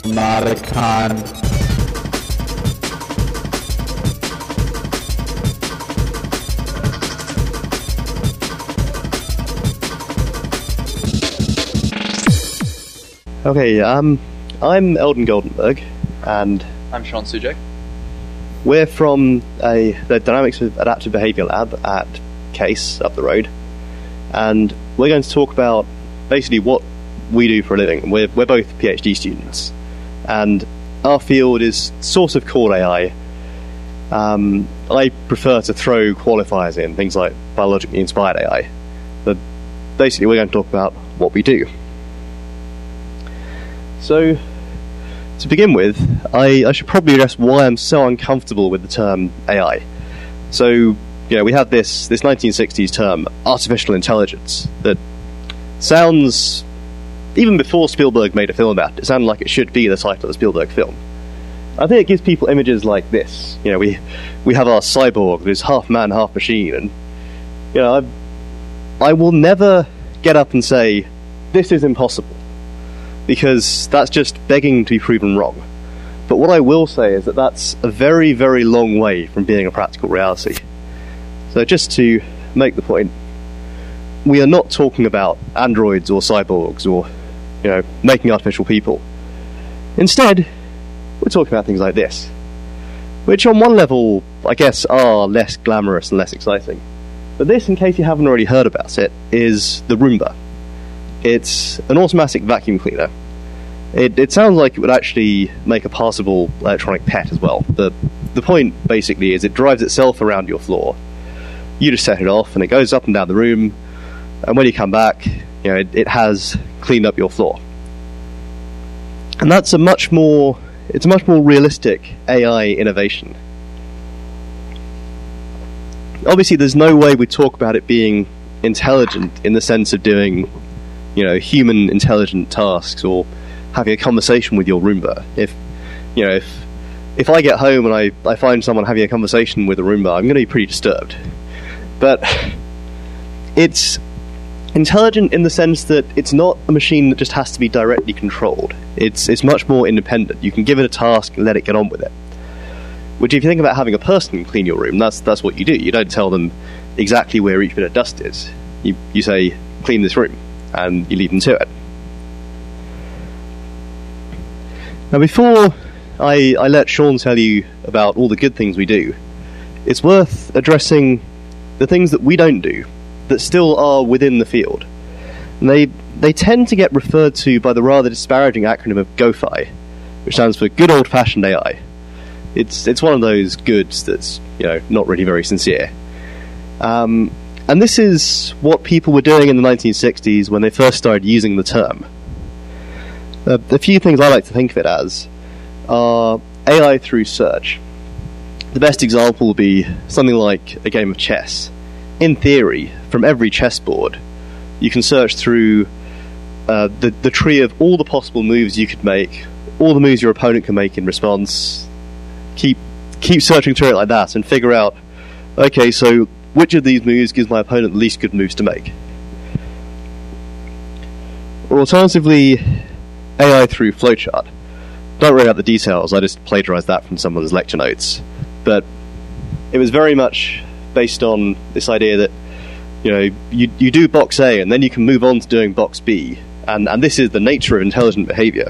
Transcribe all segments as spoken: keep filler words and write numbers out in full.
Maricon. Okay, um, I'm Eldon Goldenberg, and I'm Sean Sujek. We're from a, the Dynamics of Adaptive Behaviour Lab at Case, up the road, and we're going to talk about basically what we do for a living. We're, we're both PhD students, and our field is sort of called A I. Um, I prefer to throw qualifiers in, things like biologically inspired A I, but basically we're going to talk about what we do. So, to begin with, I, I should probably address why I'm so uncomfortable with the term A I. So, you know, we have this, this nineteen sixties term, artificial intelligence, that sounds, even before Spielberg made a film about it, it sounded like it should be the title of a Spielberg film. I think it gives people images like this. You know, we we have our cyborg who's half man, half machine, and, you know, I, I will never get up and say, this is impossible, because that's just begging to be proven wrong. But what I will say is that that's a very, very long way from being a practical reality. So just to make the point, we are not talking about androids or cyborgs or, you know, making artificial people. Instead, we're talking about things like this, which on one level, I guess, are less glamorous and less exciting. But this, in case you haven't already heard about it, is the Roomba. It's an automatic vacuum cleaner. It, it sounds like it would actually make a passable electronic pet as well. The, the point, basically, is it drives itself around your floor. You just set it off, and it goes up and down the room, and when you come back, you know, it, it has cleaned up your floor. And that's a much more, it's a much more realistic A I innovation. Obviously, there's no way we talk about it being intelligent in the sense of doing, you know, human intelligent tasks or having a conversation with your Roomba. If, you know, if if I get home and I, I find someone having a conversation with a Roomba, I'm going to be pretty disturbed. But it's intelligent in the sense that it's not a machine that just has to be directly controlled. It's it's much more independent. You can give it a task and let it get on with it. Which, if you think about having a person clean your room, that's that's what you do. You don't tell them exactly where each bit of dust is. You you say, clean this room, and you leave them to it. Now, before I, I let Sean tell you about all the good things we do, it's worth addressing the things that we don't do, that still are within the field. And they they tend to get referred to by the rather disparaging acronym of GOFAI, which stands for Good Old-Fashioned A I. It's it's one of those goods that's, you know, not really very sincere. Um, and this is what people were doing in the nineteen sixties when they first started using the term. Uh, a few things I like to think of it as are A I through search. The best example would be something like a game of chess. In theory, from every chessboard, you can search through uh, the, the tree of all the possible moves you could make, all the moves your opponent can make in response. Keep keep searching through it like that and figure out, okay, so which of these moves gives my opponent the least good moves to make? Or alternatively, A I through flowchart. Don't worry about the details, I just plagiarised that from someone's lecture notes. But it was very much based on this idea that, you know, you you do box A and then you can move on to doing box B, and, and this is the nature of intelligent behaviour.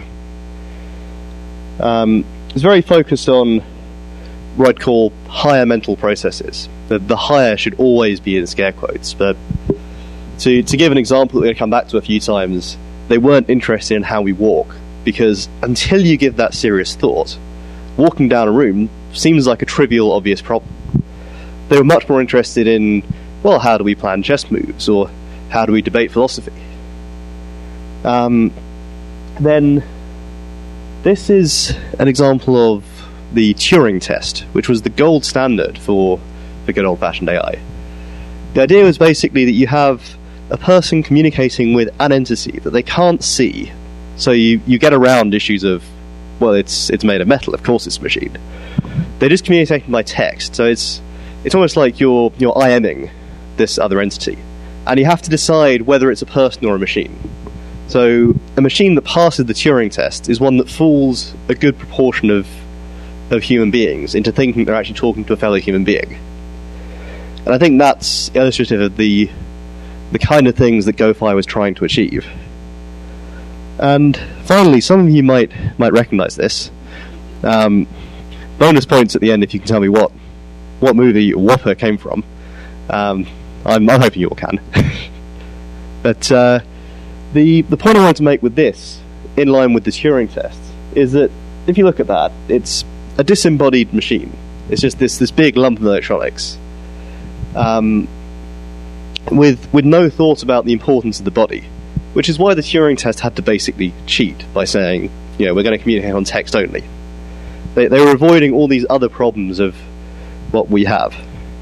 Um, it's very focused on what I'd call higher mental processes. The, the higher should always be in scare quotes, but to, to give an example that we're going to come back to a few times, they weren't interested in how we walk, because until you give that serious thought, walking down a room seems like a trivial, obvious problem. They were much more interested in, well, how do we plan chess moves, or how do we debate philosophy? Um, then, this is an example of the Turing test, which was the gold standard for, for good old-fashioned A I. The idea was basically that you have a person communicating with an entity that they can't see, so you, you get around issues of, well, it's it's made of metal, of course it's a machine. They're just communicating by text, so it's it's almost like you're you're IMing this other entity, and you have to decide whether it's a person or a machine. So a machine that passes the Turing test is one that fools a good proportion of of human beings into thinking they're actually talking to a fellow human being. And I think that's illustrative of the the kind of things that GoFi was trying to achieve. And finally, some of you might might recognise this. Um, bonus points at the end if you can tell me what what movie Whopper came from. Um, I'm, I'm hoping you all can. But uh, the the point I wanted to make with this, in line with the Turing test, is that if you look at that, it's a disembodied machine. It's just this this big lump of electronics, um, with with no thought about the importance of the body, which is why the Turing test had to basically cheat by saying, you know, we're going to communicate on text only. They they were avoiding all these other problems of what we have.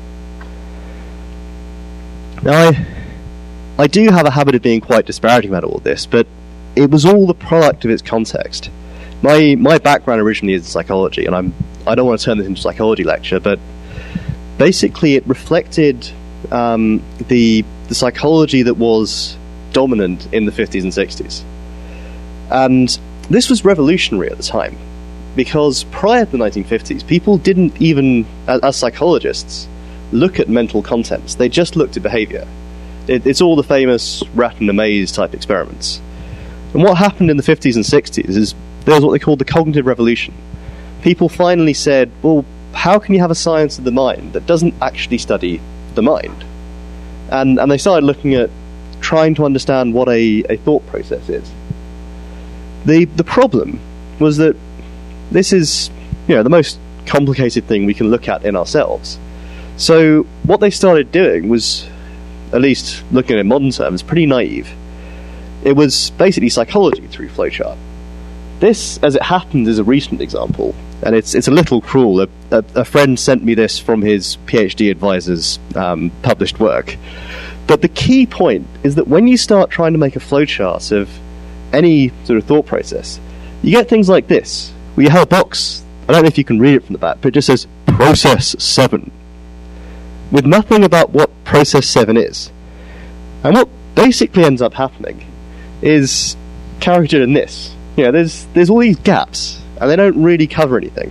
Now, I, I do have a habit of being quite disparaging about all of this, but it was all the product of its context. My my background originally is in psychology, and I'm I don't want to turn this into a psychology lecture, but basically it reflected um, the the psychology that was dominant in the fifties and sixties. And this was revolutionary at the time, because prior to the nineteen fifties, people didn't even, as, as psychologists, look at mental contents. They just looked at behaviour. It, it's all the famous rat in a maze type experiments. And what happened in the fifties and sixties is there was what they called the cognitive revolution. People finally said, well, how can you have a science of the mind that doesn't actually study the mind? And and they started looking at trying to understand what a, a thought process is. The the problem was that this is, you know, the most complicated thing we can look at in ourselves. So what they started doing was, at least looking at modern terms, pretty naive. It was basically psychology through flowchart. This, as it happens, is a recent example, and it's it's a little cruel. A, a, a friend sent me this from his PhD advisor's um, published work. But the key point is that when you start trying to make a flowchart of any sort of thought process, you get things like this, where you have a box, I don't know if you can read it from the back, but it just says, Process seven, with nothing about what Process seven is. And what basically ends up happening is caricatured in this. You know, there's there's all these gaps, and they don't really cover anything.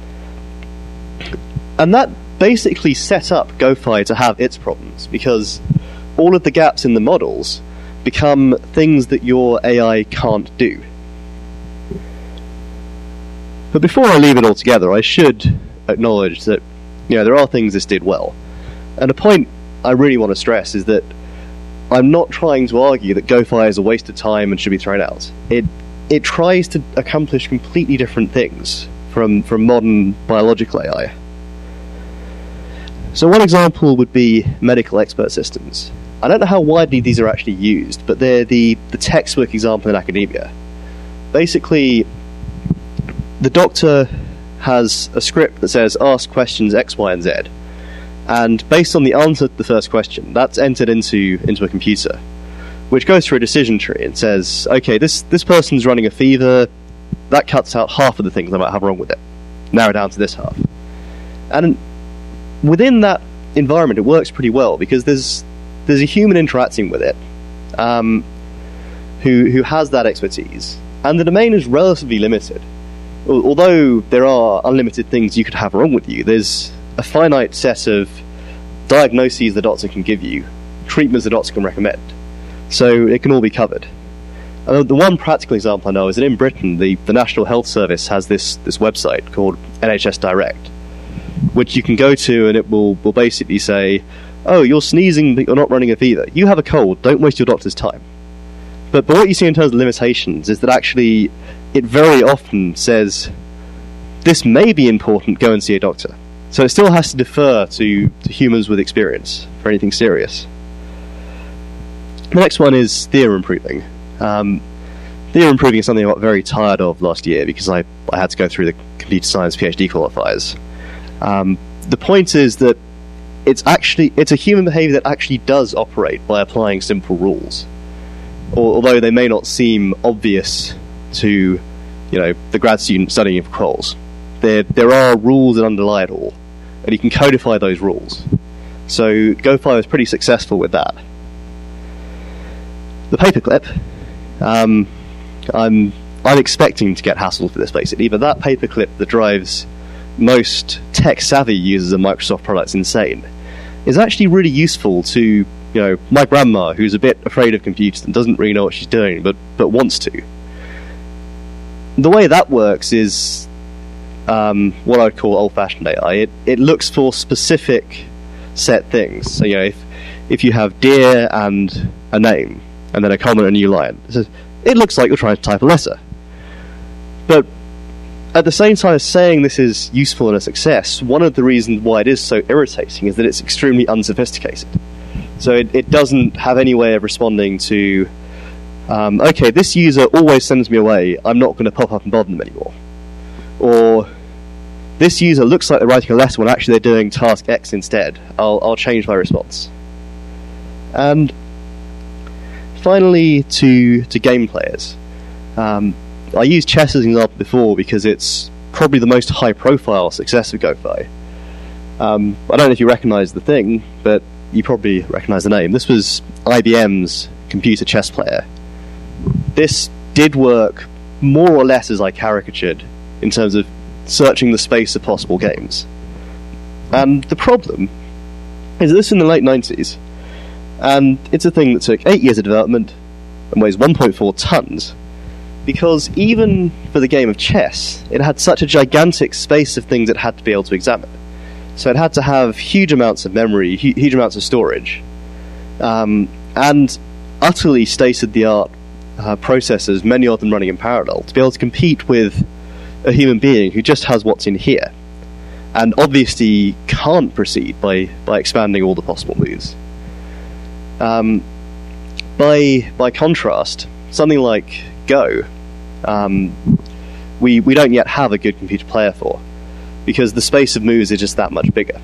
And that basically set up GoFi to have its problems, because all of the gaps in the models become things that your A I can't do. But before I leave it all together, I should acknowledge that, you know, there are things this did well. And a point I really want to stress is that I'm not trying to argue that GoFi is a waste of time and should be thrown out. It it tries to accomplish completely different things from, from modern biological A I. So one example would be medical expert systems. I don't know how widely these are actually used, but they're the, the textbook example in academia. Basically, the doctor has a script that says, ask questions X, Y, and Z. And based on the answer to the first question, that's entered into, into a computer, which goes through a decision tree and says, okay, this, this person's running a fever, that cuts out half of the things I might have wrong with it. Narrow down to this half. And within that environment, it works pretty well, because there's there's a human interacting with it um, who who has that expertise. And the domain is relatively limited. Although there are unlimited things you could have wrong with you, there's a finite set of diagnoses the doctor can give you, treatments the doctor can recommend. So it can all be covered. And the one practical example I know is that in Britain, the, the National Health Service has this, this website called N H S Direct, which you can go to, and it will, will basically say, oh, you're sneezing but you're not running a fever. You have a cold, don't waste your doctor's time. But, but what you see in terms of limitations is that actually it very often says, this may be important, go and see a doctor. So it still has to defer to, to humans with experience for anything serious. The next one is theorem proving. Um, theorem proving is something I got very tired of last year because I, I had to go through the computer science PhD qualifiers. Um, the point is that it's actually it's a human behaviour that actually does operate by applying simple rules, or, although they may not seem obvious to, you know, the grad student studying for quals. There there are rules that underlie it all, and you can codify those rules. So GoFi was pretty successful with that. The paperclip Um, I'm I'm expecting to get hassled for this, basically, but that paperclip that drives most tech-savvy users of Microsoft products insane is actually really useful to, you know, my grandma, who's a bit afraid of computers and doesn't really know what she's doing, but, but wants to. The way that works is um, what I'd call old-fashioned A I. It, it looks for specific set things. So, you know, if, if you have dear and a name, and then a comment, a new line, it says, it looks like you're trying to type a letter. But at the same time as saying this is useful and a success, one of the reasons why it is so irritating is that it's extremely unsophisticated. So it, it doesn't have any way of responding to, um, okay, this user always sends me away, I'm not going to pop up and bother them anymore. Or, this user looks like they're writing a letter when actually they're doing task X instead. I'll, I'll change my response. And finally, to, to game players. Um, I used chess as an example before because it's probably the most high-profile success of GoFi. Um, I don't know if you recognise the thing, but you probably recognise the name. This was I B M's computer chess player. This did work more or less as I caricatured in terms of searching the space of possible games. And the problem is that this was in the late nineties, and it's a thing that took eight years of development and weighs one point four tons. Because even for the game of chess, it had such a gigantic space of things it had to be able to examine. So it had to have huge amounts of memory, hu- huge amounts of storage, um, and utterly state-of-the-art uh, processors, many of them running in parallel, to be able to compete with a human being who just has what's in here, and obviously can't proceed by, by expanding all the possible moves. Um, by by contrast, something like Go, um, we we don't yet have a good computer player for, because the space of moves is just that much bigger.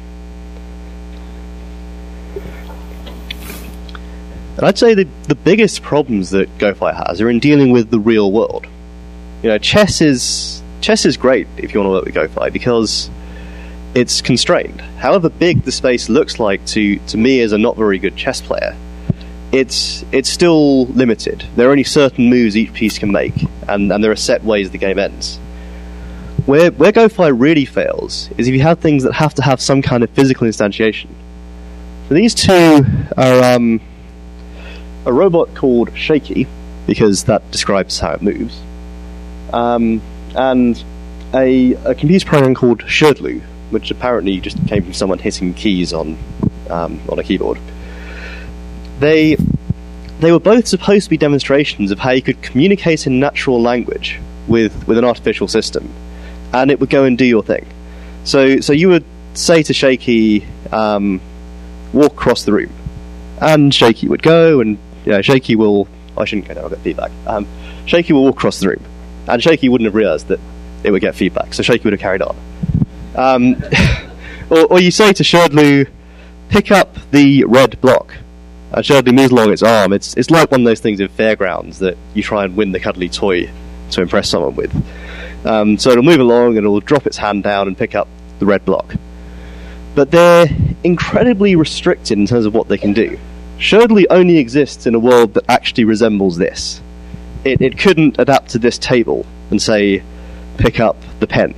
And I'd say the the biggest problems that GoFi has are in dealing with the real world. You know, chess is chess is great if you want to work with GoFi because it's constrained. However big the space looks like to to me as a not very good chess player, It's it's still limited. There are only certain moves each piece can make, and, and there are set ways the game ends. Where where GoFi really fails is if you have things that have to have some kind of physical instantiation. So these two are um, a robot called Shaky, because that describes how it moves, um, and a, a computer program called Sherdlu, which apparently just came from someone hitting keys on um, on a keyboard. They they were both supposed to be demonstrations of how you could communicate in natural language with, with an artificial system, and it would go and do your thing. So so you would say to Shaky, um, walk across the room, and Shaky would go, and you know, Shaky will... I shouldn't go there, I'll get feedback. Um, Shaky will walk across the room, and Shaky wouldn't have realised that it would get feedback, so Shaky would have carried on. Um, or, or you say to Sherdlu, pick up the red block. And Sherdlu moves along its arm. It's it's like one of those things in fairgrounds that you try and win the cuddly toy to impress someone with. Um, so it'll move along and it'll drop its hand down and pick up the red block. But they're incredibly restricted in terms of what they can do. Sherdlu only exists in a world that actually resembles this. It, it couldn't adapt to this table and say, pick up the pen.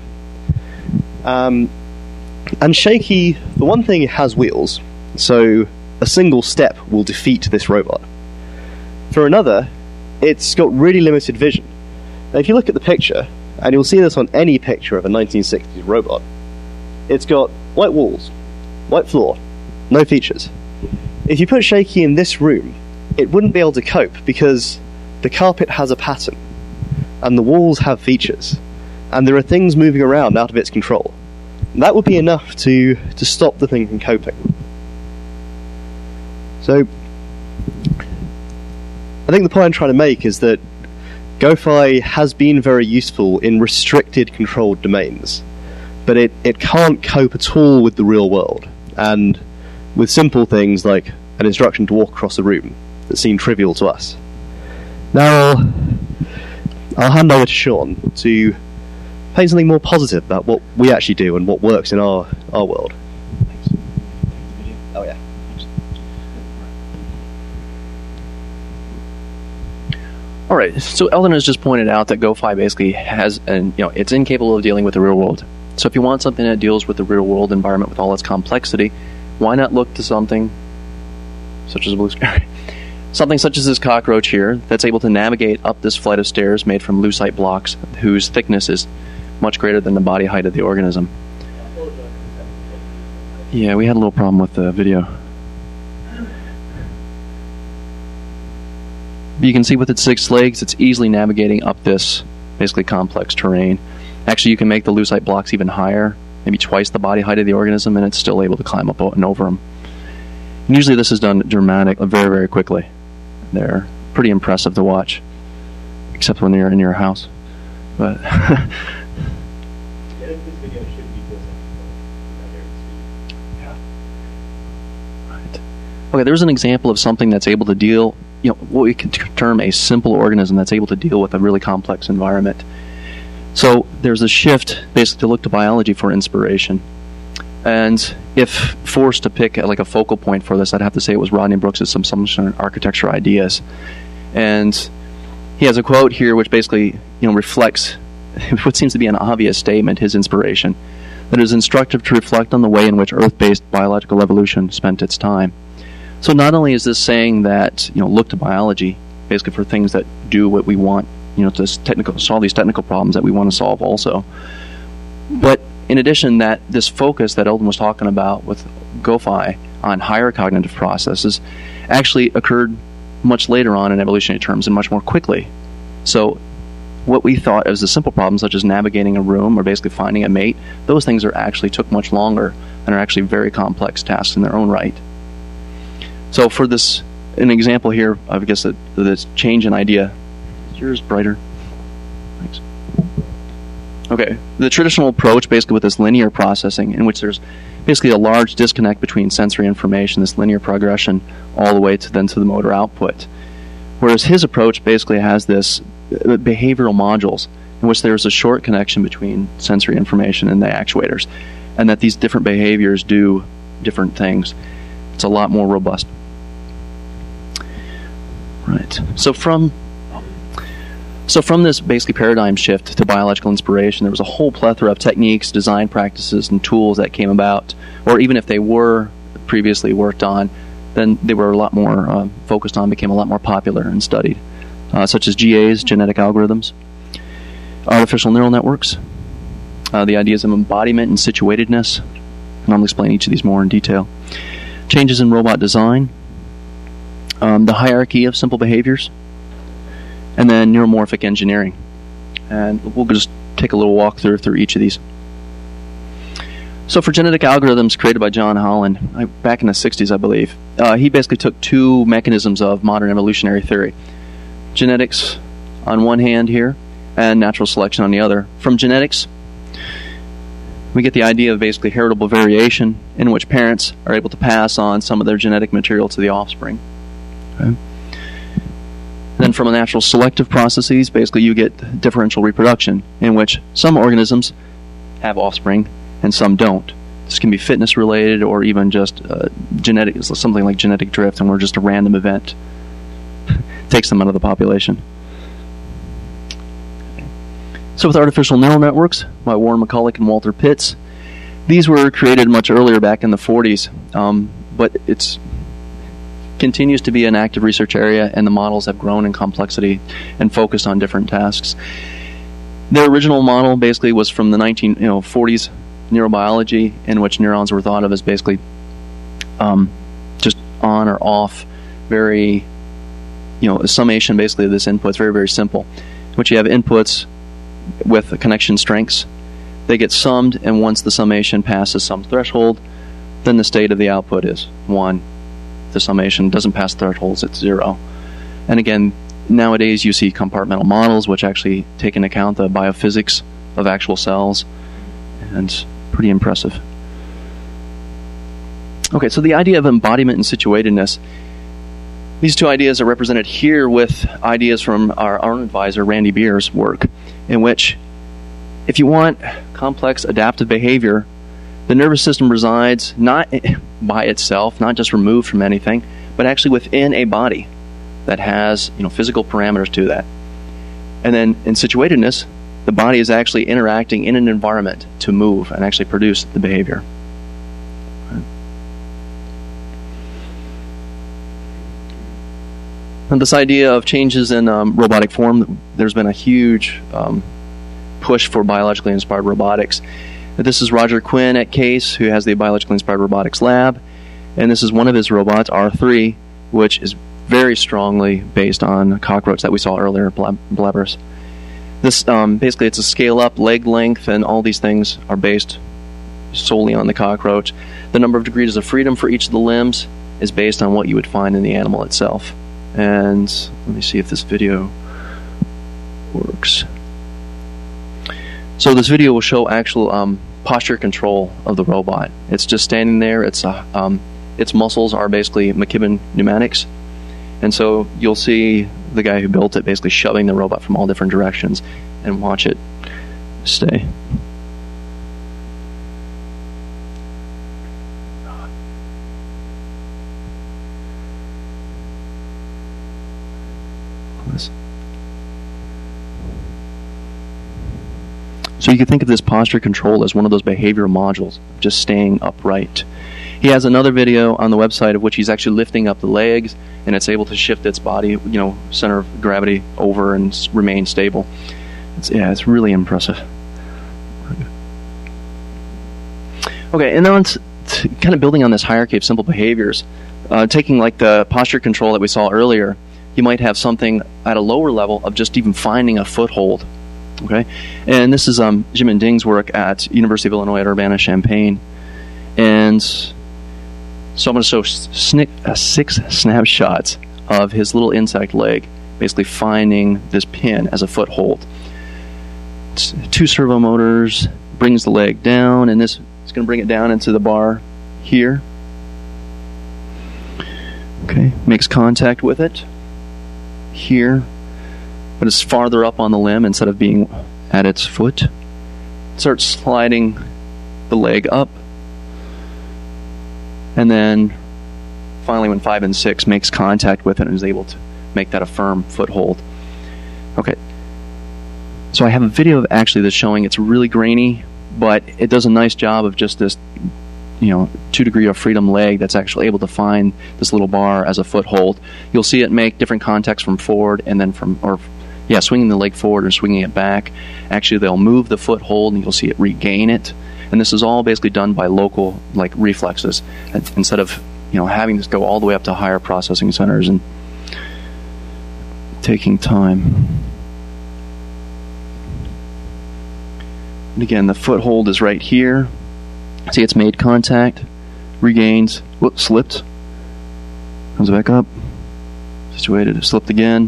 Um, and Shaky, for one thing, it has wheels, so a single step will defeat this robot. For another, it's got really limited vision. Now, if you look at the picture, and you'll see this on any picture of a nineteen sixties robot, it's got white walls, white floor, no features. If you put Shaky in this room, it wouldn't be able to cope because the carpet has a pattern, and the walls have features, and there are things moving around out of its control. And that would be enough to, to stop the thing from coping. So, I think the point I'm trying to make is that GoFi has been very useful in restricted, controlled domains, but it, it can't cope at all with the real world, and with simple things like an instruction to walk across the room that seem trivial to us. Now, I'll, I'll hand over to Sean to paint something more positive about what we actually do and what works in our, our world. Thanks. Oh yeah. All right, so Eldon has just pointed out that GoFi basically has, an, you know, it's incapable of dealing with the real world. So if you want something that deals with the real world environment with all its complexity, why not look to something such as a blue sky? Something such as this cockroach here that's able to navigate up this flight of stairs made from lucite blocks whose thickness is much greater than the body height of the organism. Yeah, we had a little problem with the video. You can see with its six legs, it's easily navigating up this basically complex terrain. Actually, you can make the lucite blocks even higher, maybe twice the body height of the organism, and it's still able to climb up and over them. And usually this is done dramatic, very, very quickly. They're pretty impressive to watch, except when you're in your house. But okay, there's an example of something that's able to deal, you know, what we could term a simple organism that's able to deal with a really complex environment. So there's a shift basically to look to biology for inspiration. And if forced to pick like a focal point for this, I'd have to say it was Rodney Brooks' Assumption Architecture Ideas. And he has a quote here which basically, you know, reflects what seems to be an obvious statement, his inspiration, that it is instructive to reflect on the way in which Earth-based biological evolution spent its time. So not only is this saying that, you know, look to biology basically for things that do what we want, you know, to technical, solve these technical problems that we want to solve also, but in addition, that this focus that Eldon was talking about with GoFi on higher cognitive processes actually occurred much later on in evolutionary terms and much more quickly. So what we thought as the simple problems, such as navigating a room or basically finding a mate, those things are actually took much longer and are actually very complex tasks in their own right. So for this, an example here, I guess that this change in idea. Is yours brighter? Thanks. Okay, the traditional approach basically with this linear processing, in which there's basically a large disconnect between sensory information, this linear progression, all the way to then to the motor output. Whereas his approach basically has this behavioral modules, in which there's a short connection between sensory information and the actuators, and that these different behaviors do different things. It's a lot more robust. Right. So from So from this basically paradigm shift to biological inspiration, there was a whole plethora of techniques, design practices, and tools that came about, or even if they were previously worked on, then they were a lot more uh, focused on, became a lot more popular and studied, uh, such as G As, genetic algorithms, artificial neural networks, uh, the ideas of embodiment and situatedness, and I'll explain each of these more in detail, changes in robot design, um, the hierarchy of simple behaviors, and then neuromorphic engineering. And we'll just take a little walk through through each of these. So for genetic algorithms created by John Holland, I, back in the sixties, I believe, uh, he basically took two mechanisms of modern evolutionary theory. Genetics on one hand here, and natural selection on the other. From genetics, we get the idea of basically heritable variation, in which parents are able to pass on some of their genetic material to the offspring. Okay. Then from a natural selective processes, basically you get differential reproduction, in which some organisms have offspring and some don't. This can be fitness related or even just uh, genetic, something like genetic drift, and we're just a random event. Takes them out of the population. So with artificial neural networks by Warren McCulloch and Walter Pitts, these were created much earlier, back in the forties, um, but it's continues to be an active research area, and the models have grown in complexity and focused on different tasks. Their original model basically was from the nineteen forties neurobiology, in which neurons were thought of as basically um, just on or off, very, you know, a summation basically of this input. It's very, very simple, in which you have inputs with connection strengths. They get summed, and once the summation passes some threshold, then the state of the output is one. The summation doesn't pass thresholds, it's zero. And again, nowadays you see compartmental models which actually take into account the biophysics of actual cells, and pretty impressive. Okay, so the idea of embodiment and situatedness, these two ideas are represented here with ideas from our, our own advisor, Randy Beer's work, in which if you want complex adaptive behavior, the nervous system resides not by itself, not just removed from anything, but actually within a body that has, you know, physical parameters to that. And then in situatedness, the body is actually interacting in an environment to move and actually produce the behavior. And this idea of changes in um, robotic form, there's been a huge um, push for biologically inspired robotics. This is Roger Quinn at Case, who has the Biologically Inspired Robotics Lab, and this is one of his robots, R three, which is very strongly based on cockroach that we saw earlier, Blab- Blabberus. This um, basically, it's a scale-up, leg length, and all these things are based solely on the cockroach. The number of degrees of freedom for each of the limbs is based on what you would find in the animal itself. And let me see if this video works. So this video will show actual um, posture control of the robot. It's just standing there. It's a, um, its muscles are basically McKibben pneumatics. And so you'll see the guy who built it basically shoving the robot from all different directions, and watch it stay. So you can think of this posture control as one of those behavioral modules, just staying upright. He has another video on the website of which he's actually lifting up the legs, and it's able to shift its body, you know, center of gravity over and s- remain stable. It's, yeah, it's really impressive. Okay, and then it's t- kind of building on this hierarchy of simple behaviors. Uh, taking like the posture control that we saw earlier, you might have something at a lower level of just even finding a foothold. Okay, and this is um, Jim and Ding's work at University of Illinois at Urbana-Champaign, and so I'm going to show snick, uh, six snapshots of his little insect leg, basically finding this pin as a foothold. It's two servo motors, brings the leg down, and this is going to bring it down into the bar here. Okay, makes contact with it here, but it's farther up on the limb instead of being at its foot. Starts sliding the leg up, and then finally when five and six makes contact with it and is able to make that a firm foothold. Okay, so I have a video of actually that's showing it's really grainy, but it does a nice job of just this, you know, two degree of freedom leg that's actually able to find this little bar as a foothold. You'll see it make different contacts from forward and then from, or yeah, swinging the leg forward or swinging it back. Actually, they'll move the foothold and you'll see it regain it. And this is all basically done by local, like, reflexes, instead of, you know, having this go all the way up to higher processing centers and taking time. And again, the foothold is right here. See, it's made contact, regains, whoops, slipped, comes back up, situated, slipped again,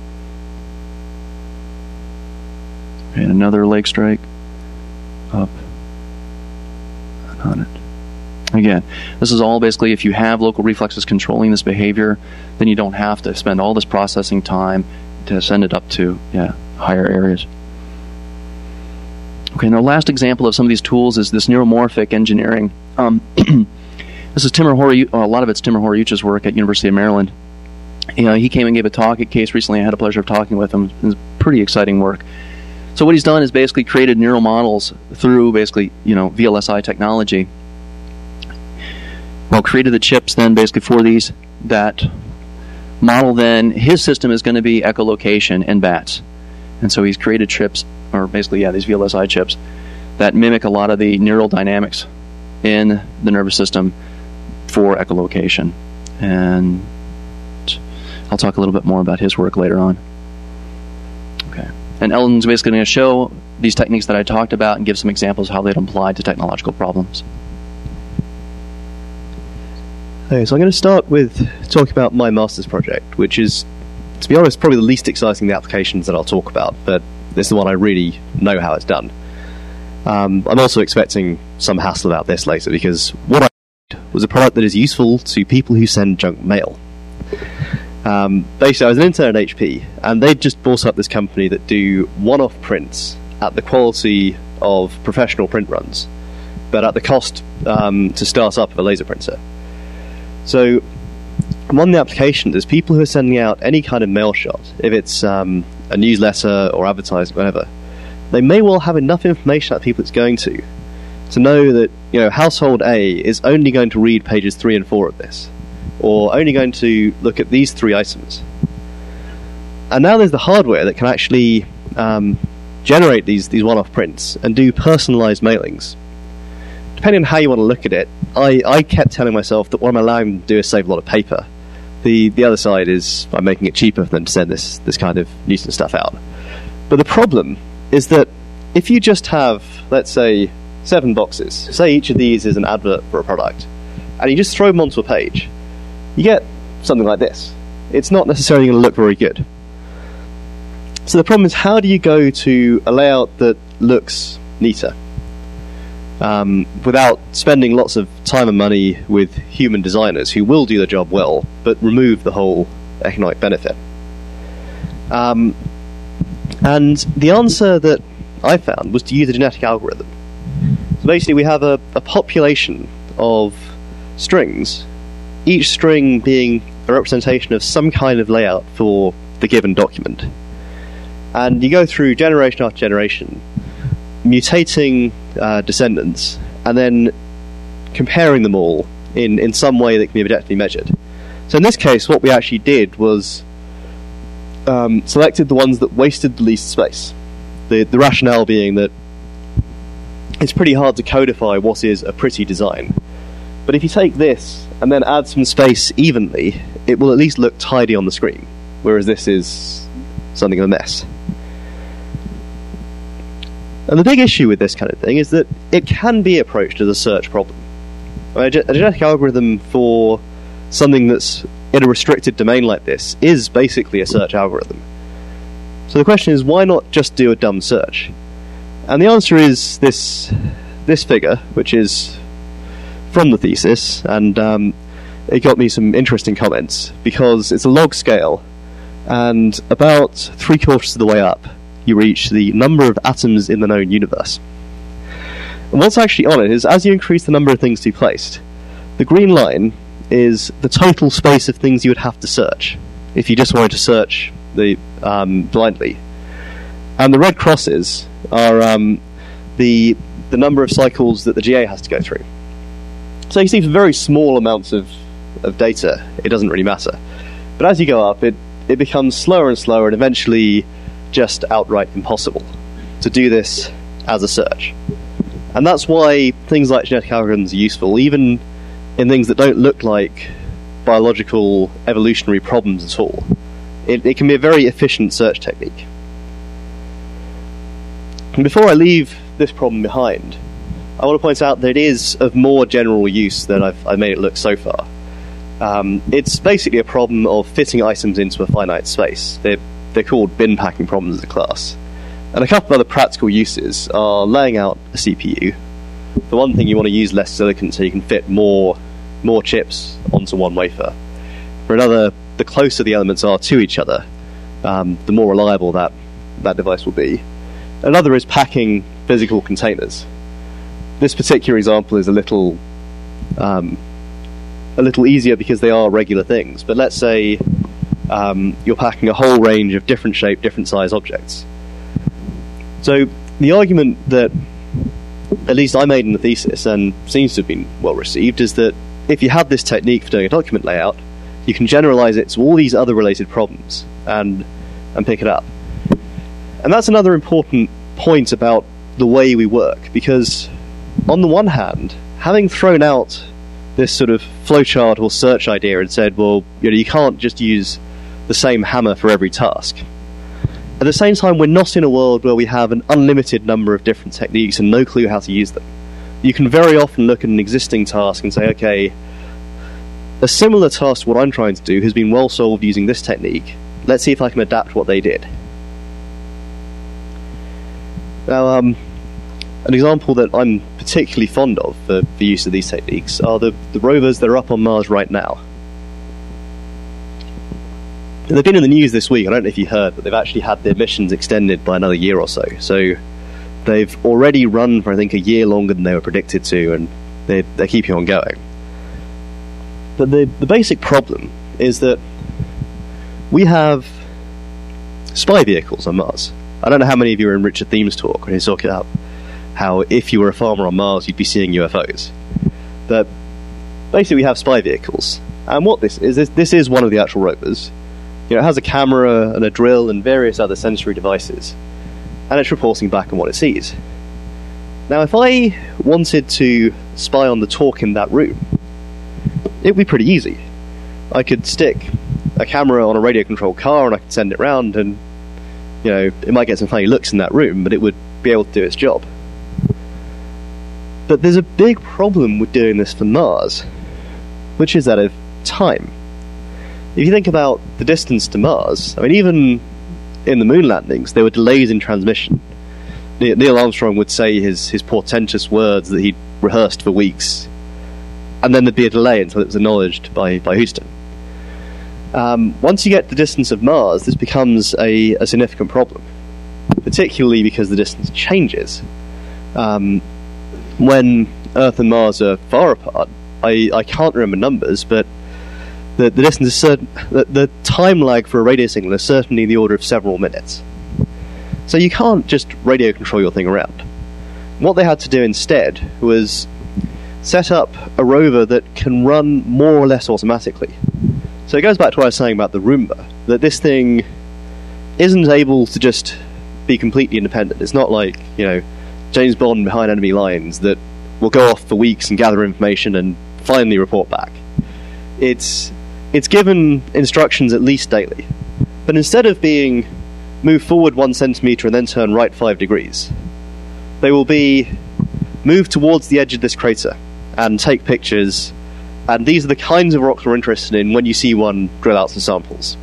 and another leg strike, up, and on it. Again, this is all basically, if you have local reflexes controlling this behavior, then you don't have to spend all this processing time to send it up to yeah higher areas. Okay, and the last example of some of these tools is this neuromorphic engineering. Um, this is Timur Hori, a lot of it's Timur Horiuch's work at University of Maryland. You know, he came and gave a talk at Case recently. I had the pleasure of talking with him. It's pretty exciting work. So what he's done is basically created neural models through basically, you know, V L S I technology. Well, created the chips then basically for these that model then, his system is going to be echolocation in bats. And so he's created chips, or basically, yeah, these V L S I chips that mimic a lot of the neural dynamics in the nervous system for echolocation. And I'll talk a little bit more about his work later on. Okay. And Ellen's basically going to show these techniques that I talked about and give some examples of how they'd apply to technological problems. Okay, so I'm going to start with talking about my master's project, which is, to be honest, probably the least exciting of the applications that I'll talk about, but this is the one I really know how it's done. Um, I'm also expecting some hassle about this later, because what I made was a product that is useful to people who send junk mail. Um, basically, I was an intern at H P, and they'd just bought up this company that do one-off prints at the quality of professional print runs, but at the cost um, to start up of a laser printer. So, on the application, there's people who are sending out any kind of mail shot. If it's um, a newsletter or advertising, whatever, they may well have enough information about people it's going to to know that, you know, household A is only going to read pages three and four of this, or only going to look at these three items. And now there's the hardware that can actually um, generate these, these one-off prints and do personalized mailings. Depending on how you want to look at it, I, I kept telling myself that what I'm allowing them to do is save a lot of paper. The the other side is I'm making it cheaper for them to send this, this kind of nuisance stuff out. But the problem is that if you just have, let's say, seven boxes, say each of these is an advert for a product, and you just throw them onto a page, you get something like this. It's not necessarily going to look very good. So the problem is, how do you go to a layout that looks neater um, without spending lots of time and money with human designers who will do the job well, but remove the whole economic benefit? Um, and the answer that I found was to use a genetic algorithm. So basically we have a, a population of strings, each string being a representation of some kind of layout for the given document. And you go through generation after generation, mutating uh, descendants, and then comparing them all in, in some way that can be objectively measured. So in this case, what we actually did was um, selected the ones that wasted the least space. The, the rationale being that it's pretty hard to codify what is a pretty design. But if you take this and then add some space evenly, it will at least look tidy on the screen, whereas this is something of a mess. And the big issue with this kind of thing is that it can be approached as a search problem. I mean, a, ge- a genetic algorithm for something that's in a restricted domain like this is basically a search algorithm. So the question is, why not just do a dumb search? And the answer is this this figure, which is from the thesis, and um, it got me some interesting comments, because it's a log scale, and about three quarters of the way up, you reach the number of atoms in the known universe. And what's actually on it is, as you increase the number of things to be placed, the green line is the total space of things you would have to search if you just wanted to search the um, blindly. And the red crosses are um, the the number of cycles that the G A has to go through. So you see, for very small amounts of, of data, it doesn't really matter. But as you go up, it, it becomes slower and slower, and eventually just outright impossible to do this as a search. And that's why things like genetic algorithms are useful, even in things that don't look like biological evolutionary problems at all. It, it can be a very efficient search technique. And before I leave this problem behind, I want to point out that it is of more general use than I've, I've made it look so far. Um, it's basically a problem of fitting items into a finite space. They're, they're called bin packing problems as a class. And a couple of other practical uses are laying out a C P U. For one thing, you want to use less silicon so you can fit more more chips onto one wafer. For another, the closer the elements are to each other, um, the more reliable that, that device will be. Another is packing physical containers. This particular example is a little um, a little easier because they are regular things. But let's say um, you're packing a whole range of different shape, different size objects. So the argument that at least I made in the thesis, and seems to have been well received, is that if you have this technique for doing a document layout, you can generalize it to all these other related problems and and pick it up. And that's another important point about the way we work, because on the one hand, having thrown out this sort of flowchart or search idea and said, well, you know, you can't just use the same hammer for every task. At the same time, we're not in a world where we have an unlimited number of different techniques and no clue how to use them. You can very often look at an existing task and say, okay, a similar task to what I'm trying to do has been well solved using this technique. Let's see if I can adapt what they did. Now, um, an example that I'm particularly fond of for the use of these techniques are the, the rovers that are up on Mars right now. And they've been in the news this week. I don't know if you heard, but they've actually had their missions extended by another year or so. So they've already run for, I think, a year longer than they were predicted to, and they, they're keeping on going. But the, the basic problem is that we have spy vehicles on Mars. I don't know how many of you were in Richard Thiem's talk when he was talking about how if you were a farmer on Mars, you'd be seeing U F Os. But basically, we have spy vehicles. And what this is, this, this is one of the actual rovers. You know, it has a camera and a drill and various other sensory devices. And it's reporting back on what it sees. Now, if I wanted to spy on the talk in that room, it would be pretty easy. I could stick a camera on a radio-controlled car and I could send it round and, you know, it might get some funny looks in that room, but it would be able to do its job. But there's a big problem with doing this for Mars, which is that of time. If you think about the distance to Mars, I mean, even in the moon landings, there were delays in transmission. Neil Armstrong would say his, his portentous words that he'd rehearsed for weeks, and then there'd be a delay until it was acknowledged by, by Houston. Um, once you get the distance of Mars, this becomes a, a significant problem, particularly because the distance changes. Um, when Earth and Mars are far apart, I, I can't remember numbers, but the, the distance is certain, the, the time lag for a radio signal is certainly the order of several minutes. So you can't just radio control your thing around. What they had to do instead was set up a rover that can run more or less automatically. So it goes back to what I was saying about the Roomba, that this thing isn't able to just be completely independent. It's not like, you know, James Bond behind enemy lines that will go off for weeks and gather information and finally report back. It's it's given instructions at least daily. But instead of being move forward one centimetre and then turn right five degrees, they will be move towards the edge of this crater and take pictures, and these are the kinds of rocks we're interested in. When you see one, drill out some samples.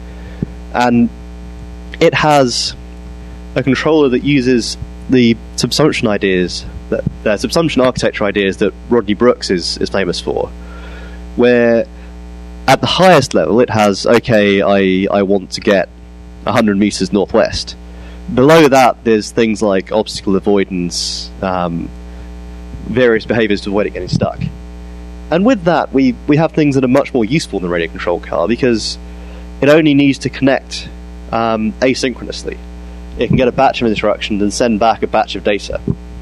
And it has a controller that uses the subsumption ideas, that the subsumption architecture ideas that Rodney Brooks is, is famous for, where at the highest level it has, okay, I, I want to get one hundred meters northwest. Below that, there's things like obstacle avoidance, um, various behaviors to avoid it getting stuck. And with that, we, we have things that are much more useful than the radio control car, because it only needs to connect um, asynchronously. It can get a batch of instructions and send back a batch of data.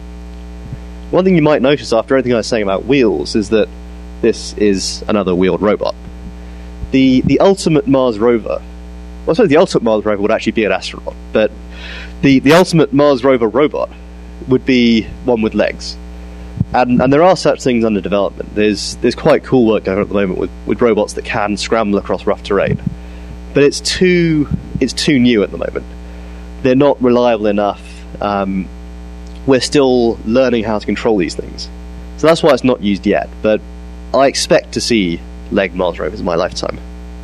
One thing you might notice after everything I was saying about wheels is that this is another wheeled robot. The the ultimate Mars rover, well, I suppose the ultimate Mars rover would actually be an astronaut, but the, the ultimate Mars rover robot would be one with legs. And, and there are such things under development. There's there's quite cool work going on at the moment with, with robots that can scramble across rough terrain. But it's too it's too new at the moment. They're not reliable enough. Um, we're still learning how to control these things. So that's why it's not used yet. But I expect to see leg Mars rovers in my lifetime.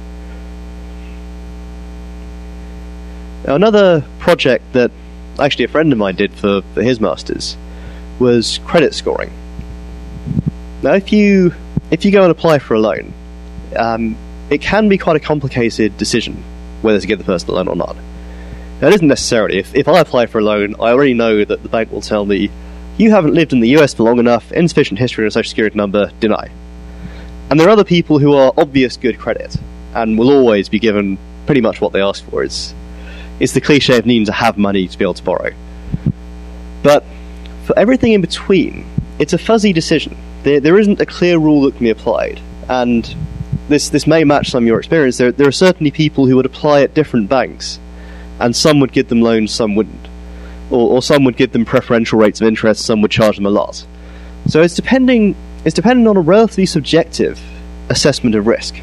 Now, another project that actually a friend of mine did for, for his masters was credit scoring. Now, if you if you go and apply for a loan, um, it can be quite a complicated decision whether to give the person a loan or not. Now, it isn't necessarily. If, if I apply for a loan, I already know that the bank will tell me, you haven't lived in the U S for long enough, insufficient history and a social security number, deny. And there are other people who are obvious good credit and will always be given pretty much what they ask for. It's, it's the cliche of needing to have money to be able to borrow. But for everything in between, it's a fuzzy decision. There, there isn't a clear rule that can be applied. And this this may match some of your experience. There, there are certainly people who would apply at different banks, and some would give them loans, some wouldn't. Or, or some would give them preferential rates of interest, some would charge them a lot. So it's depending, it's dependent on a relatively subjective assessment of risk.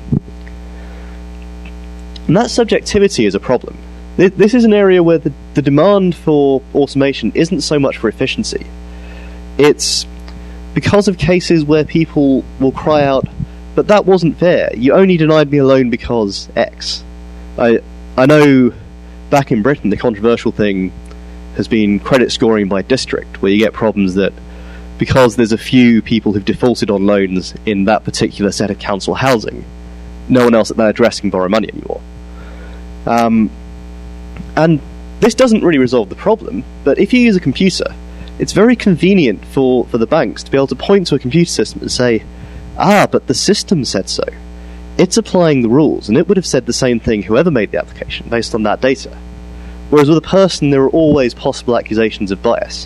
And that subjectivity is a problem. This is an area where the, the demand for automation isn't so much for efficiency. It's because of cases where people will cry out, but that wasn't fair. You only denied me a loan because X. I, I know back in Britain the controversial thing has been credit scoring by district, where you get problems that because there's a few people who've defaulted on loans in that particular set of council housing, no one else at that address can borrow money anymore. Um... And this doesn't really resolve the problem, but if you use a computer, it's very convenient for, for the banks to be able to point to a computer system and say, ah, but the system said so. It's applying the rules, and it would have said the same thing whoever made the application based on that data. whereas with a person there are always possible accusations of bias.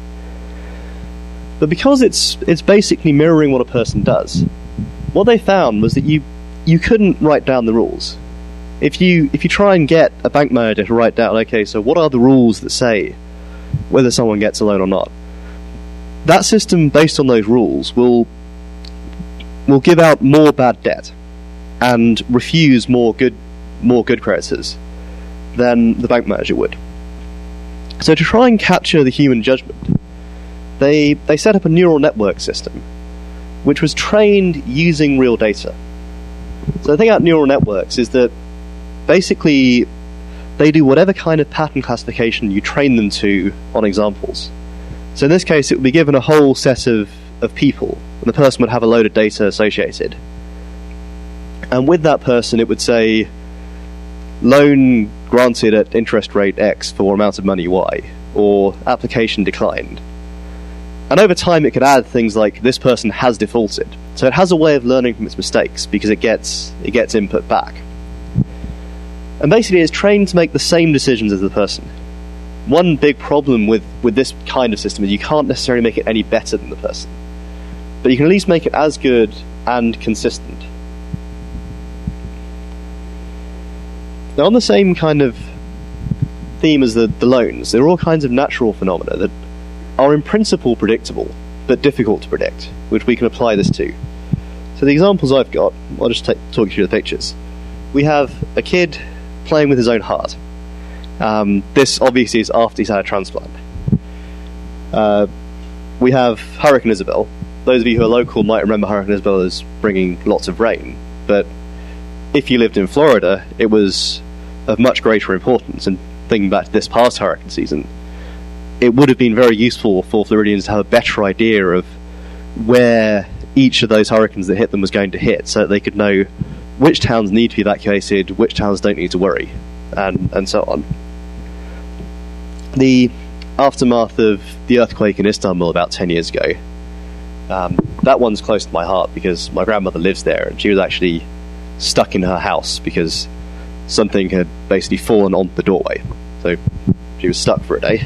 But because it's it's basically mirroring what a person does, what they found was that you you couldn't write down the rules. If you if you try and get a bank manager to write down, okay, so what are the rules that say whether someone gets a loan or not, that system, based on those rules, will will give out more bad debt and refuse more good more good creditors than the bank manager would. So to try and capture the human judgment, they they set up a neural network system which was trained using real data. So the thing about neural networks is that basically they do whatever kind of pattern classification you train them to on examples. So in this case it would be given a whole set of, of people, and the person would have a load of data associated. And with that person it would say, loan granted at interest rate X for amount of money Y, or application declined. And over time it could add things like, this person has defaulted. So it has a way of learning from its mistakes, because it gets it gets input back. And basically it's trained to make the same decisions as the person. One big problem with, with this kind of system is you can't necessarily make it any better than the person, but you can at least make it as good and consistent. Now, on the same kind of theme as the, the loans, there are all kinds of natural phenomena that are in principle predictable, but difficult to predict, which we can apply this to. So the examples I've got, I'll just take, talk you through the pictures. We have a kid playing with his own heart. Um, this obviously is after he's had a transplant. Uh, we have Hurricane Isabel. Those of you who are local might remember Hurricane Isabel as bringing lots of rain, but if you lived in Florida, it was of much greater importance. And thinking back to this past hurricane season, it would have been very useful for Floridians to have a better idea of where each of those hurricanes that hit them was going to hit, so that they could know which towns need to be evacuated, which towns don't need to worry, and, and so on. The aftermath of the earthquake in Istanbul about ten years ago, um, that one's close to my heart because my grandmother lives there, and she was actually stuck in her house because something had basically fallen on the doorway. So she was stuck for a day.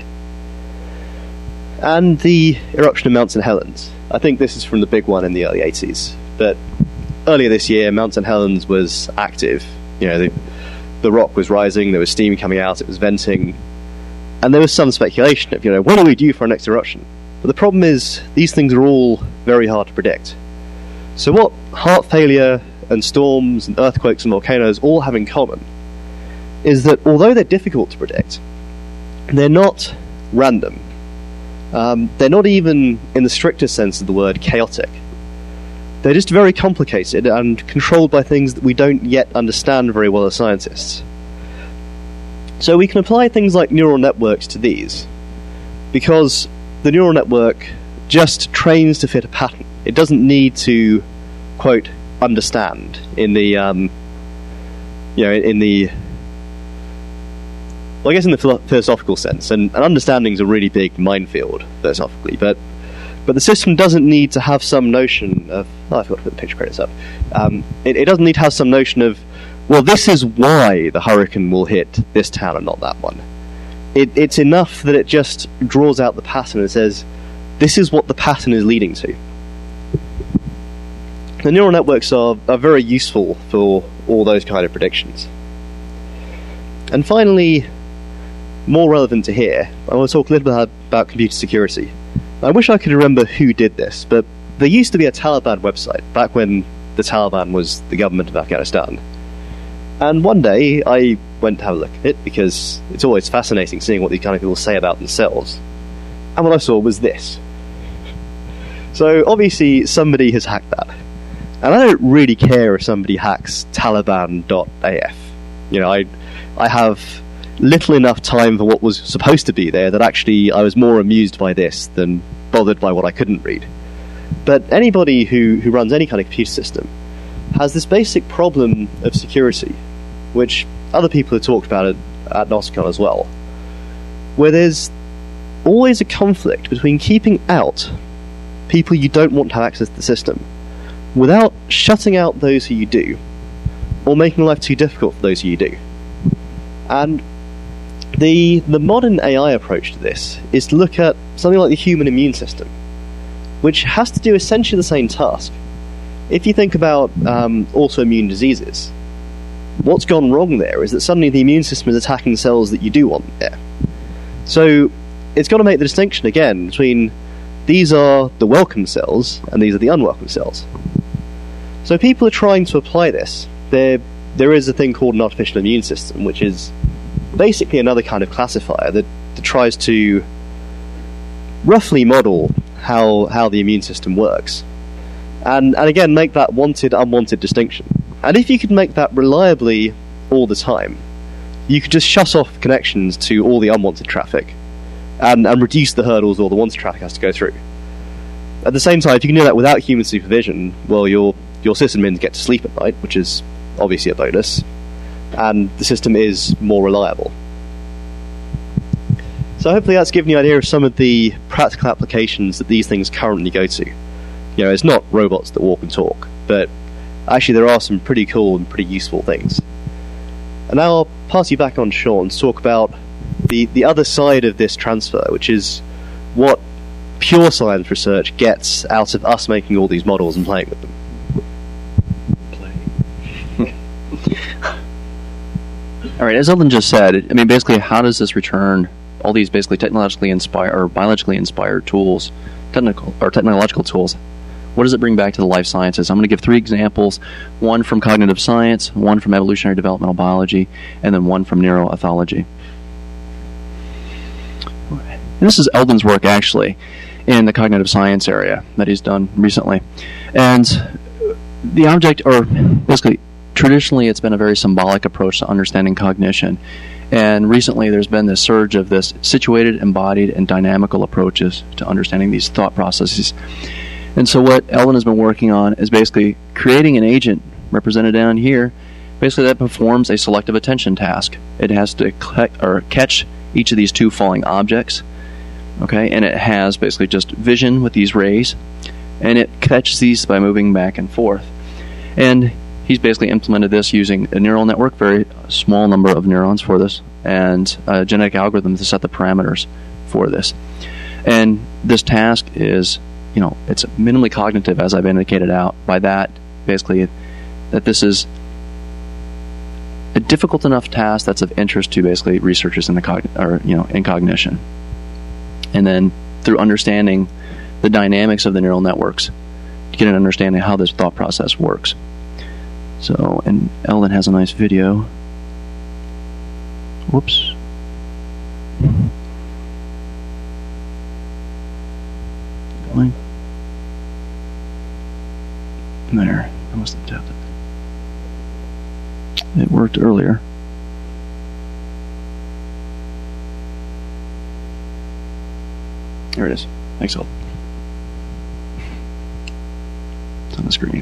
And the eruption of Mount Saint Helens. I think this is from the big one in the early eighties, but earlier this year Mount Saint Helens was active. You know, the, the rock was rising, there was steam coming out, it was venting, and there was some speculation of, you know, when are we due for our next eruption? But the problem is, these things are all very hard to predict. So what heart failure and storms and earthquakes and volcanoes all have in common is that although they're difficult to predict, they're not random. Um, they're not even, in the strictest sense of the word, chaotic. They're just very complicated and controlled by things that we don't yet understand very well as scientists. So we can apply things like neural networks to these, because the neural network just trains to fit a pattern. It doesn't need to, quote, understand in the, um, you know, in the, well, I guess in the philo- philosophical sense, and, and understanding is a really big minefield philosophically, but but the system doesn't need to have some notion of, oh, I forgot to put the picture credits up, um, it, it doesn't need to have some notion of, well, this is why the hurricane will hit this town and not that one. It, it's enough that it just draws out the pattern and says, this is what the pattern is leading to. The neural networks are, are very useful for all those kind of predictions. And finally, more relevant to here, I want to talk a little bit about computer security. I wish I could remember who did this, but there used to be a Taliban website, back when the Taliban was the government of Afghanistan. And one day, I went to have a look at it, because it's always fascinating seeing what these kind of people say about themselves. And what I saw was this. So, obviously, somebody has hacked that. And I don't really care if somebody hacks Taliban dot A F. You know, I I have little enough time for what was supposed to be there that actually I was more amused by this than bothered by what I couldn't read. But anybody who, who runs any kind of computer system has this basic problem of security, which other people have talked about it at Nauticon as well, where there's always a conflict between keeping out people you don't want to have access to the system without shutting out those who you do, or making life too difficult for those who you do. And The, the modern A I approach to this is to look at something like the human immune system, which has to do essentially the same task. If you think about um, autoimmune diseases, what's gone wrong there is that suddenly the immune system is attacking cells that you do want there. So it's got to make the distinction again between these are the welcome cells and these are the unwelcome cells. So people are trying to apply this. There, there is a thing called an artificial immune system, which is basically another kind of classifier that, that tries to roughly model how how the immune system works. And, and again, make that wanted, unwanted distinction. And if you could make that reliably all the time, you could just shut off connections to all the unwanted traffic and, and reduce the hurdles all the wanted traffic has to go through. At the same time, if you can do that without human supervision, well, your your sysadmins get to sleep at night, which is obviously a bonus, and the system is more reliable. So hopefully that's given you an idea of some of the practical applications that these things currently go to. You know, it's not robots that walk and talk, but actually there are some pretty cool and pretty useful things. And now I'll pass you back on to Sean to talk about the, the other side of this transfer, which is what pure science research gets out of us making all these models and playing with them. All right, as Eldon just said, I mean, basically, how does this return all these basically technologically inspired or biologically inspired tools, technical or technological tools? What does it bring back to the life sciences? I'm going to give three examples: one from cognitive science, one from evolutionary developmental biology, and then one from neuroethology. And this is Eldon's work, actually, in the cognitive science area that he's done recently. And the object, or basically, traditionally it's been a very symbolic approach to understanding cognition. And recently there's been this surge of this situated, embodied, and dynamical approaches to understanding these thought processes. And so what Eldon has been working on is basically creating an agent, represented down here, basically that performs a selective attention task. It has to cl- or catch each of these two falling objects, okay, and it has basically just vision with these rays, and it catches these by moving back and forth. And he's basically implemented this using a neural network, very small number of neurons for this, and a genetic algorithm to set the parameters for this. And this task is, you know, it's minimally cognitive, as I've indicated out by that, basically, that this is a difficult enough task that's of interest to basically researchers in the cogn- or you know in cognition. And then through understanding the dynamics of the neural networks, to get an understanding of how this thought process works. So, and Eldon has a nice video. Whoops. Going. There. I must have tapped it. It worked earlier. There it is. Thanks, Eldon. It's on the screen.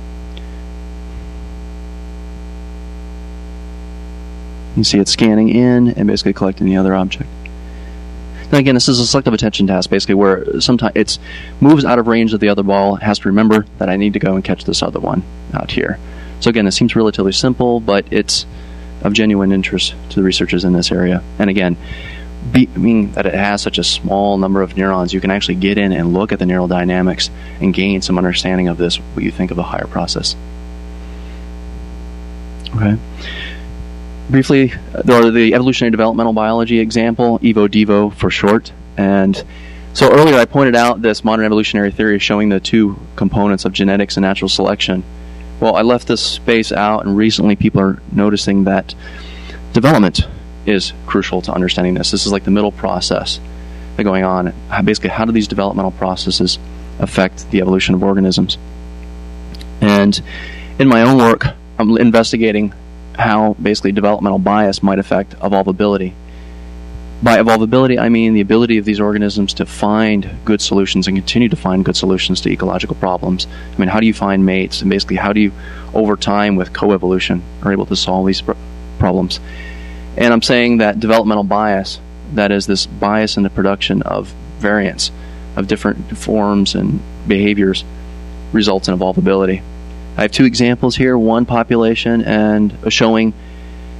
You see it scanning in and basically collecting the other object. Now again, this is a selective attention task, basically, where sometimes it moves out of range of the other ball, has to remember that I need to go and catch this other one out here. So again, it seems relatively simple, but it's of genuine interest to the researchers in this area. And again, being that it has such a small number of neurons, you can actually get in and look at the neural dynamics and gain some understanding of this, what you think of a higher process. Okay. Briefly, the, the evolutionary developmental biology example, EVO-DEVO for short. And so earlier I pointed out this modern evolutionary theory showing the two components of genetics and natural selection. Well, I left this space out, and recently people are noticing that development is crucial to understanding this. This is like the middle process that's going on. Basically, how do these developmental processes affect the evolution of organisms? And in my own work, I'm investigating how basically developmental bias might affect evolvability. By evolvability, I mean the ability of these organisms to find good solutions and continue to find good solutions to ecological problems. I mean, how do you find mates? And basically, how do you, over time with coevolution, are able to solve these pr- problems? And I'm saying that developmental bias, that is this bias in the production of variants, of different forms and behaviors, results in evolvability. I have two examples here, one population and showing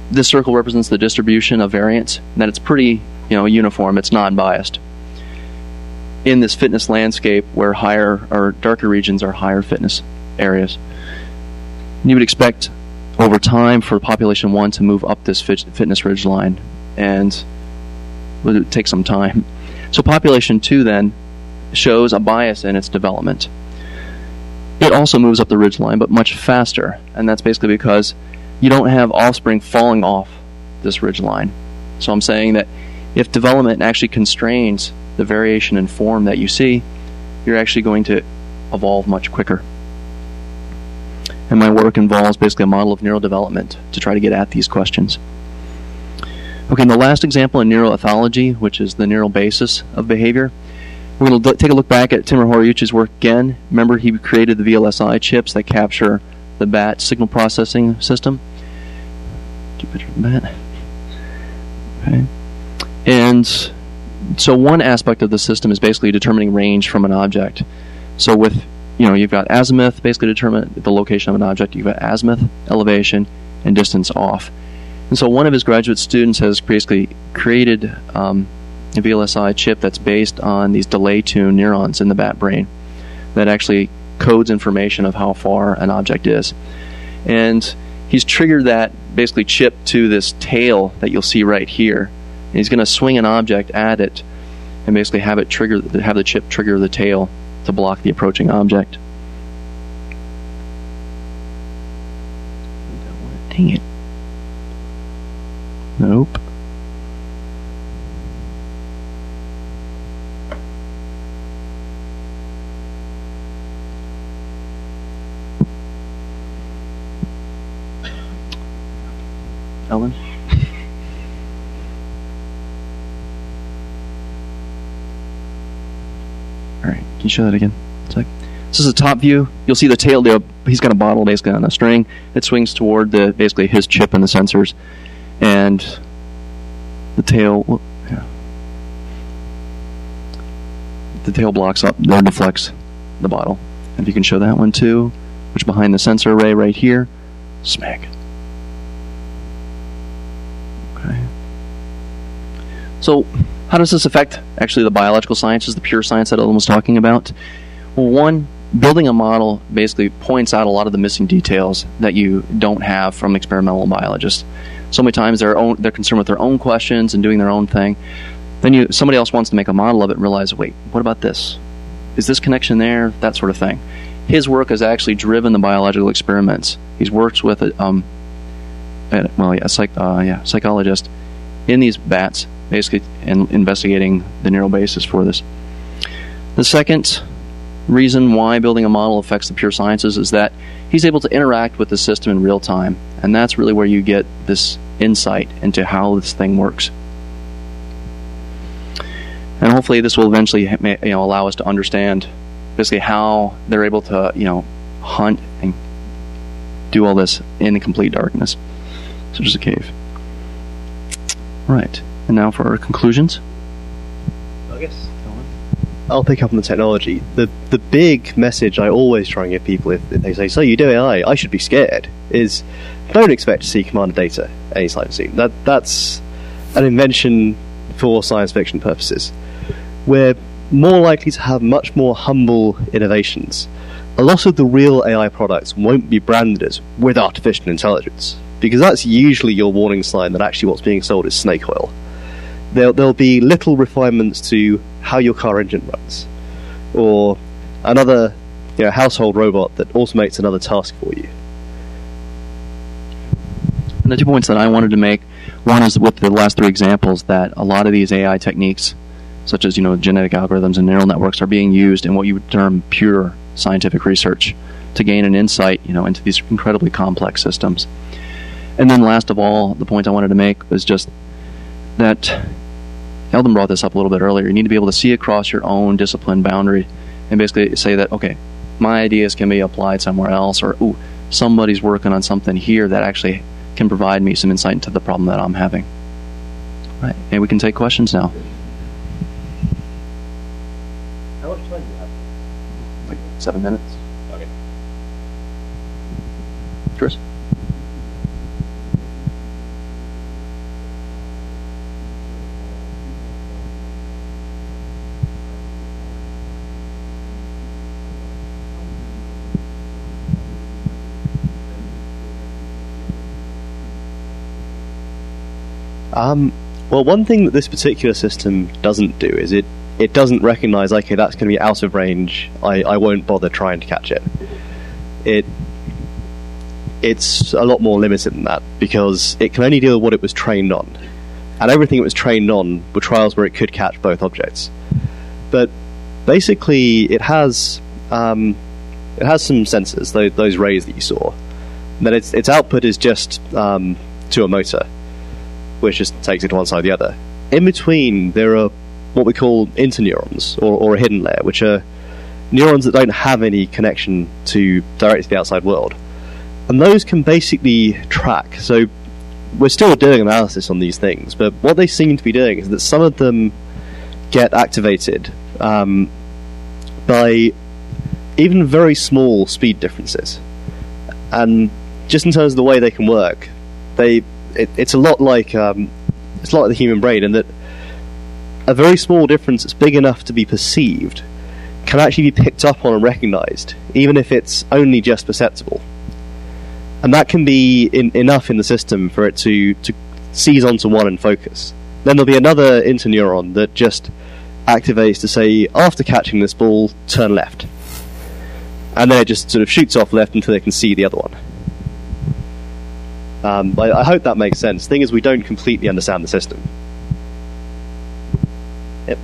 this circle represents the distribution of variance, and that it's pretty, you know, uniform. It's non-biased. In this fitness landscape, where higher or darker regions are higher fitness areas, you would expect over time for population one to move up this fit- fitness ridgeline, and it would take some time. So population two then shows a bias in its development. It also moves up the ridgeline, but much faster, and that's basically because you don't have offspring falling off this ridgeline. So I'm saying that if development actually constrains the variation in form that you see, you're actually going to evolve much quicker. And my work involves basically a model of neurodevelopment to try to get at these questions. Okay, and the last example in neuroethology, which is the neural basis of behavior, we're going to take a look back at Timur Horiuchi's work again. Remember, he created the V L S I chips that capture the B A T signal processing system. Do you picture the B A T? Okay. And so one aspect of the system is basically determining range from an object. So with, you know, you've got azimuth, basically determine the location of an object. You've got azimuth, elevation, and distance off. And so one of his graduate students has basically created um, a V L S I chip that's based on these delay-tuned neurons in the bat brain that actually codes information of how far an object is. And he's triggered that basically chip to this tail that you'll see right here. And he's going to swing an object at it and basically have it trigger, have the chip trigger the tail to block the approaching object. Dang it. Nope. Ellen? Alright, can you show that again? Sec. This is a top view. You'll see the tail. He's got a bottle basically on a string. It swings toward the basically his chip and the sensors. And the tail, yeah. the tail blocks up, then deflects the bottle. And if you can show that one too, which behind the sensor array right here, smack. Okay. So, how does this affect actually the biological sciences, the pure science that Ellen was talking about? Well, one, building a model basically points out a lot of the missing details that you don't have from experimental biologists. So many times they're own, they're concerned with their own questions and doing their own thing. Then you somebody else wants to make a model of it and realize, wait, what about this? Is this connection there? That sort of thing. His work has actually driven the biological experiments. He's worked with a, um, a, well, yeah, a psych, uh, yeah, psychologist in these bats, basically in, investigating the neural basis for this. The second reason why building a model affects the pure sciences is that he's able to interact with the system in real time, and that's really where you get this insight into how this thing works. And hopefully this will eventually, you know, allow us to understand basically how they're able to, you know, hunt and do all this in complete darkness, such as a cave. Right. And now for our conclusions. I guess I'll pick up on the technology. The the big message I always try and give people if, if they say, so you do A I, I should be scared, is don't expect to see commander data anytime soon. That That's an invention for science fiction purposes. We're more likely to have much more humble innovations. A lot of the real A I products won't be branded as with artificial intelligence, because that's usually your warning sign that actually what's being sold is snake oil. There'll, there'll be little refinements to how your car engine runs, or another, you know, household robot that automates another task for you. And the two points that I wanted to make, one is with the last three examples, that a lot of these A I techniques, such as, you know, genetic algorithms and neural networks, are being used in what you would term pure scientific research to gain an insight, you know, into these incredibly complex systems. And then last of all, the point I wanted to make was just that Eldon brought this up a little bit earlier. You need to be able to see across your own discipline boundary and basically say that, okay, my ideas can be applied somewhere else, or, ooh, somebody's working on something here that actually can provide me some insight into the problem that I'm having. Right. And we can take questions now. How much time do you have? Like seven minutes. Okay. Chris? Um, well, one thing that this particular system doesn't do is it, it doesn't recognize, okay, that's going to be out of range, I, I won't bother trying to catch it. It It's a lot more limited than that, because it can only deal with what it was trained on. And everything it was trained on were trials where it could catch both objects. But basically, it has um, it has some sensors, those, those rays that you saw. And then its its output is just um, to a motor, which just takes it to one side or the other. In between, there are what we call interneurons, or, or a hidden layer, which are neurons that don't have any connection to directly to the outside world. And those can basically track. So we're still doing analysis on these things, but what they seem to be doing is that some of them get activated um, by even very small speed differences. And just in terms of the way they can work, they it, it's a lot like um, it's a lot like the human brain, in that a very small difference that's big enough to be perceived can actually be picked up on and recognised, even if it's only just perceptible. And that can be in, enough in the system for it to, to seize onto one and focus. Then there'll be another interneuron that just activates to say, after catching this ball, turn left. And then it just sort of shoots off left until they can see the other one. Um, I, I hope that makes sense. The thing is, we don't completely understand the system. Yep.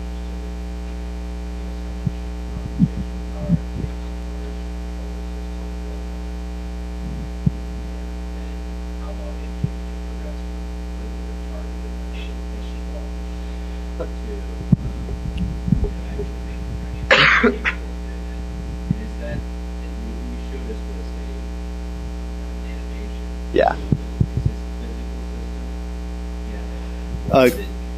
Yeah. Uh,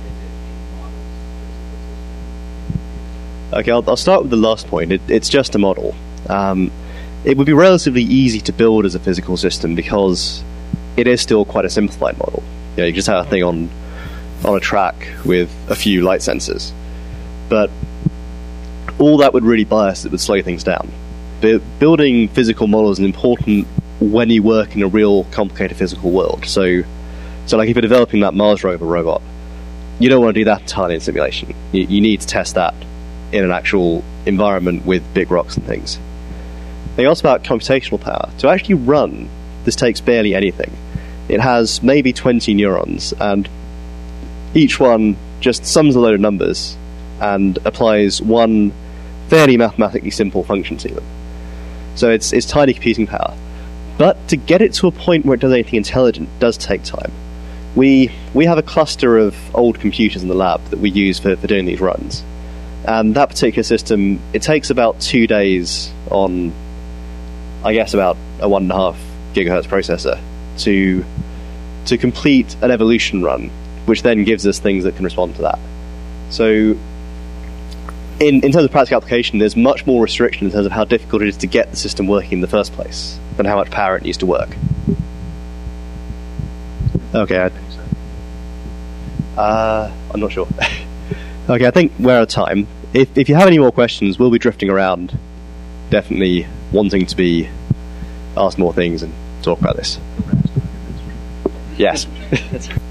okay, I'll, I'll start with the last point. It, it's just a model. Um, it would be relatively easy to build as a physical system because it is still quite a simplified model. You know, you just have a thing on on a track with a few light sensors. But all that would really bias it would slow things down. But building physical models is important when you work in a real complicated physical world. So, so like if you're developing that Mars rover robot, you don't want to do that entirely in simulation. You, you need to test that in an actual environment with big rocks and things. They asked about computational power. To actually run, this takes barely anything. It has maybe twenty neurons, and each one just sums a load of numbers and applies one fairly mathematically simple function to them. So it's it's tiny computing power. But to get it to a point where it does anything intelligent does take time. We we have a cluster of old computers in the lab that we use for, for doing these runs. And that particular system, it takes about two days on, I guess, about a one and a half gigahertz processor to to complete an evolution run, which then gives us things that can respond to that. So in, in terms of practical application, there's much more restriction in terms of how difficult it is to get the system working in the first place than how much power it needs to work. Okay, I, uh, I'm not sure. Okay, I think we're out of time. If, if you have any more questions, we'll be drifting around, definitely wanting to be asked more things and talk about this. Yes.